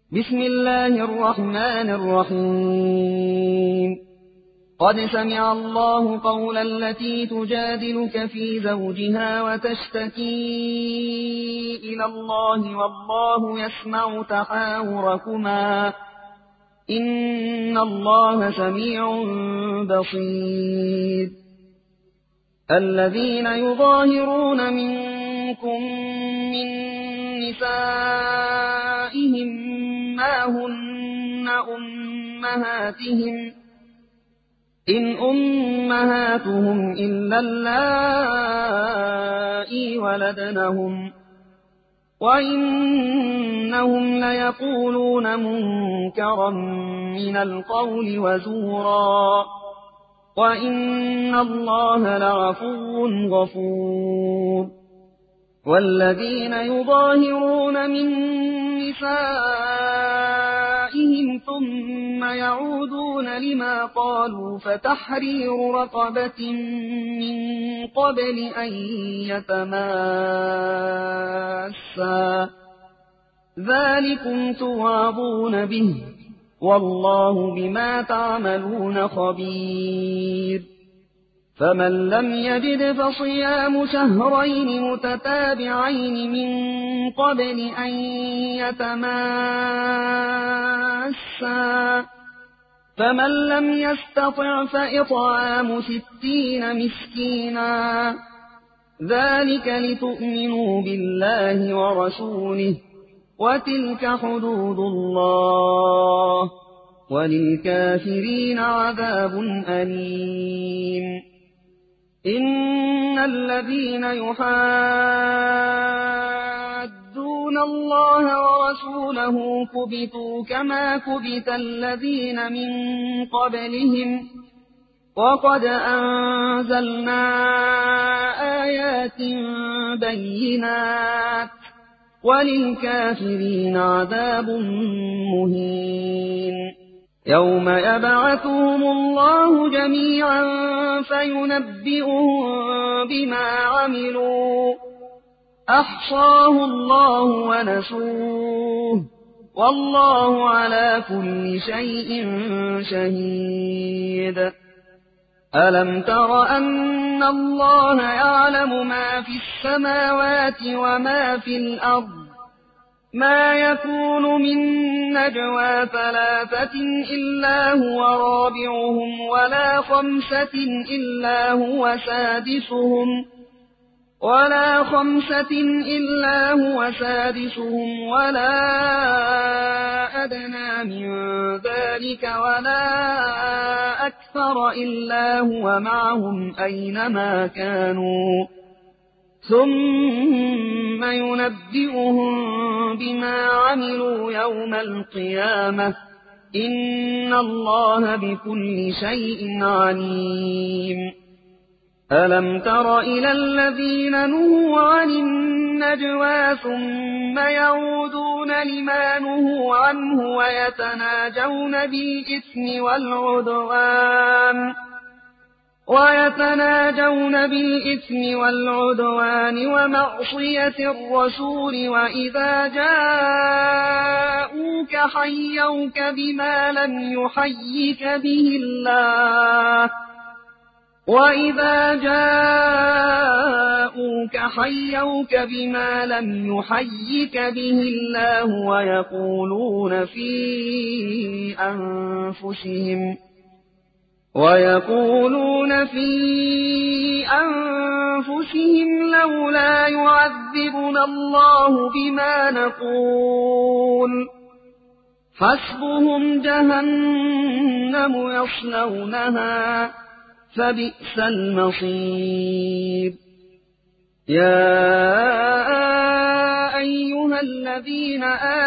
بسم الله الرحمن الرحيم قد سمع الله قول التي تجادلك في زوجها وتشتكي إلى الله والله يسمع تحاوركما إن الله سميع بصير الذين يظاهرون منكم من نسائهم ما هن أمهاتهم إن أمهاتهم إلا اللائي ولدنهم وإنهم ليقولون منكرا من القول وزورا وإن الله لعفو غفور والذين يظاهرون من نسائهم ثم يعودون لما قالوا فتحرير رقبة من قبل أن يتماسا ذلكم توعظون به والله بما تعملون خبير فمن لم يجد فصيام شهرين متتابعين من قبل أن يتماسا فمن لم يستطع فإطعام 60 مسكينا ذلك لتؤمنوا بالله ورسوله وتلك حدود الله وللكافرين عذاب أليم إن الذين يحادون الله ورسوله كبتوا كما كبت الذين من قبلهم وقد أنزلنا آيات بينات وللكافرين عذاب مهين يوم يبعثهم الله جميعا فينبئهم بما عملوا أحصاه الله ونسوه والله على كل شيء شهيد ألم تر أن الله يعلم ما في السماوات وما في الأرض ما يكون من نجوى 3 إلا هو رابعهم ولا 5 إلا هو سادسهم ولا أدنى من ذلك ولا أكثر إلا هو معهم أينما كانوا ثم ينبئهم بما عملوا يوم القيامة إن الله بكل شيء عليم ألم تر إلى الذين نهوا عن النجوى ثم يعودون لما نهوا عنه ويتناجون بالإثم والعدوان ومعصية الرسول وإذا جاءوك حيوك بما لم يحيك به الله ويقولون في أنفسهم لولا يعذبنا الله بما نقول حسبهم جهنم يصلونها فبئس المصير يا أيها الذين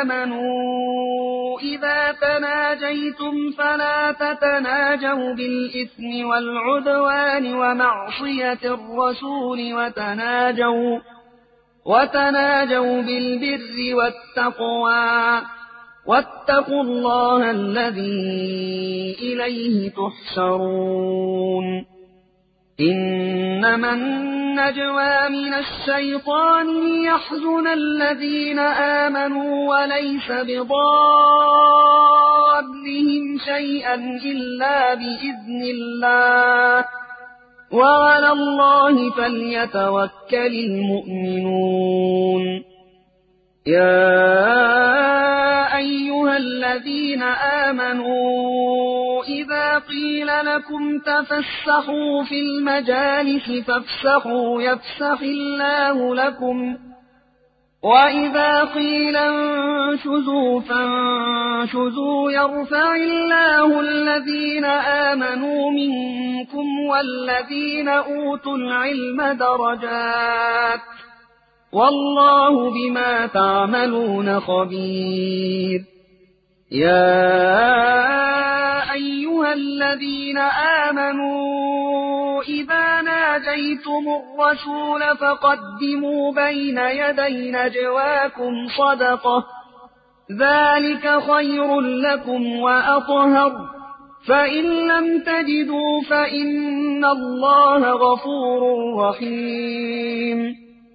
آمنوا إذا تناجيتم فلا تتناجوا بالإثم والعدوان ومعصية الرسول وتناجوا بالبر والتقوى واتقوا الله الذي إليه تحشرون إنما النجوى من الشيطان ليحزن الذين آمنوا وليس بضارهم شيئا إلا بإذن الله وعلى الله فليتوكل المؤمنون يا أيها الذين آمنوا إذا قيل لكم تفسحوا في المجالس فافسحوا يفسح الله لكم وإذا قيل انشزوا فانشزوا يرفع الله الذين آمنوا منكم والذين أوتوا العلم درجات والله بما تعملون خبير يا أيها الذين آمنوا إذا ناجيتم الرسول فقدموا بين يدي نجواكم صدقة ذلك خير لكم وأطهر فإن لم تجدوا فإن الله غفور رحيم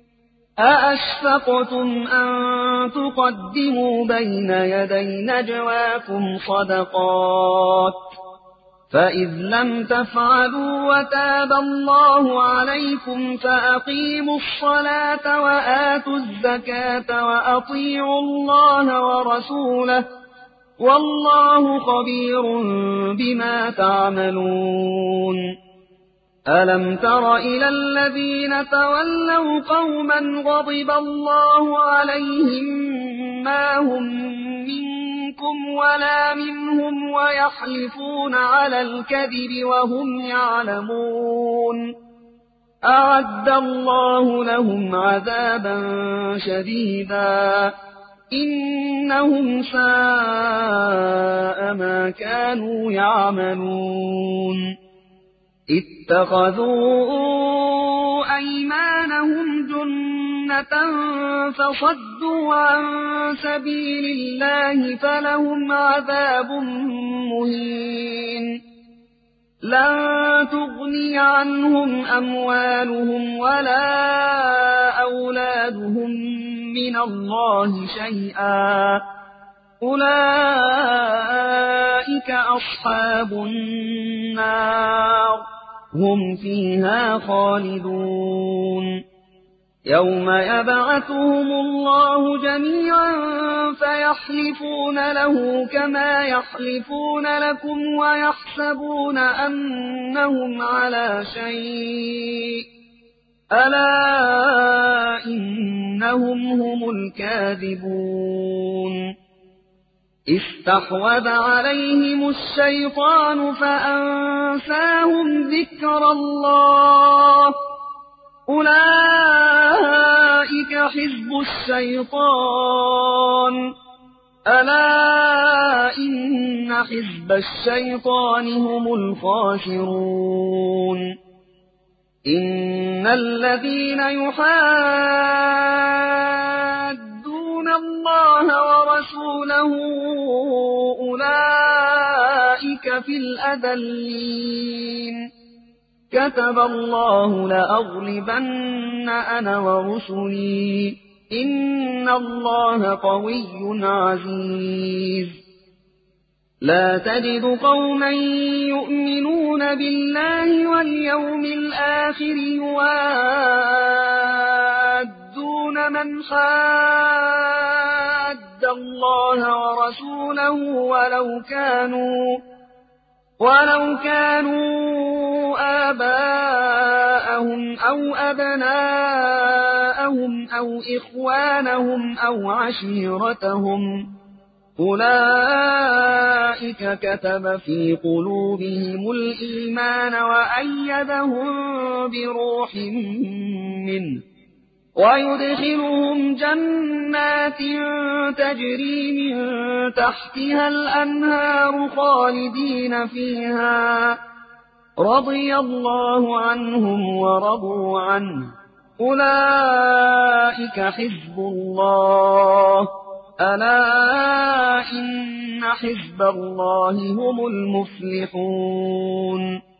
أأشفقتم أن تقدموا بين يدي نجواكم صدقات فإذ لم تفعلوا وتاب الله عليكم فأقيموا الصلاة وآتوا الزكاة وأطيعوا الله ورسوله والله خبير بما تعملون ألم تر إلى الذين تولوا قوما غضب الله عليهم ما هم منكم ولا منهم ويحلفون على الكذب وهم يعلمون أعد الله لهم عذابا شديدا إنهم ساء ما كانوا يعملون اتخذوا أيمانهم جنة فصدوا عن سبيل الله فلهم عذاب مهين لن تغني عنهم أموالهم ولا أولادهم من الله شيئا أولئك أصحاب النار هم فيها خالدون يوم يبعثهم الله جميعا فيحلفون له كما يحلفون لكم ويحسبون أنهم على شيء ألا إنهم هم الكاذبون استحوذ عليهم الشيطان فأنساهم ذكر الله أولئك حزب الشيطان ألا إن حزب الشيطان هم الخاسرون إن الذين يحادون الله ورسوله أولئك في الأذلين كتب الله لأغلبن أنا ورسلي إن الله قوي عزيز لا تجد قوما يؤمنون بالله واليوم الآخر يوادون من حاد الله ورسوله ولو كانوا آباءهم أو أبناءهم أو إخوانهم أو عشيرتهم أولئك كتب في قلوبهم الإيمان وأيدهم بروح منه ويدخلهم جنات تجري من تحتها الأنهار خالدين فيها رضي الله عنهم ورضوا عنه أولئك حزب الله ألا إن حزب الله هم المفلحون